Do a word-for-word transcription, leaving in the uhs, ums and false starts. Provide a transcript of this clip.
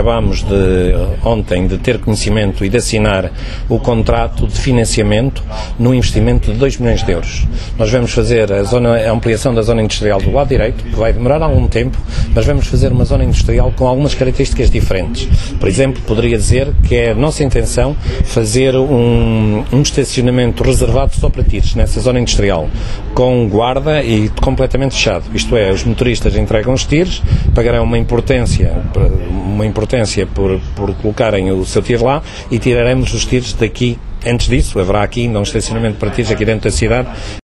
Acabámos de, ontem de ter conhecimento e de assinar o contrato de financiamento no investimento de dois milhões de euros. Nós vamos fazer a, zona, a ampliação da zona industrial do lado direito, que vai demorar algum tempo, mas vamos fazer uma zona industrial com algumas características diferentes. Por exemplo, poderia dizer que é a nossa intenção fazer um, um estacionamento reservado só para tiros, nessa zona industrial, com guarda e completamente fechado. Isto é, os motoristas entregam os tiros, pagarão uma importância, uma importância por, por colocarem o seu tiro lá e tiraremos os tiros daqui. Antes disso, haverá aqui ainda um estacionamento para tiros aqui dentro da cidade.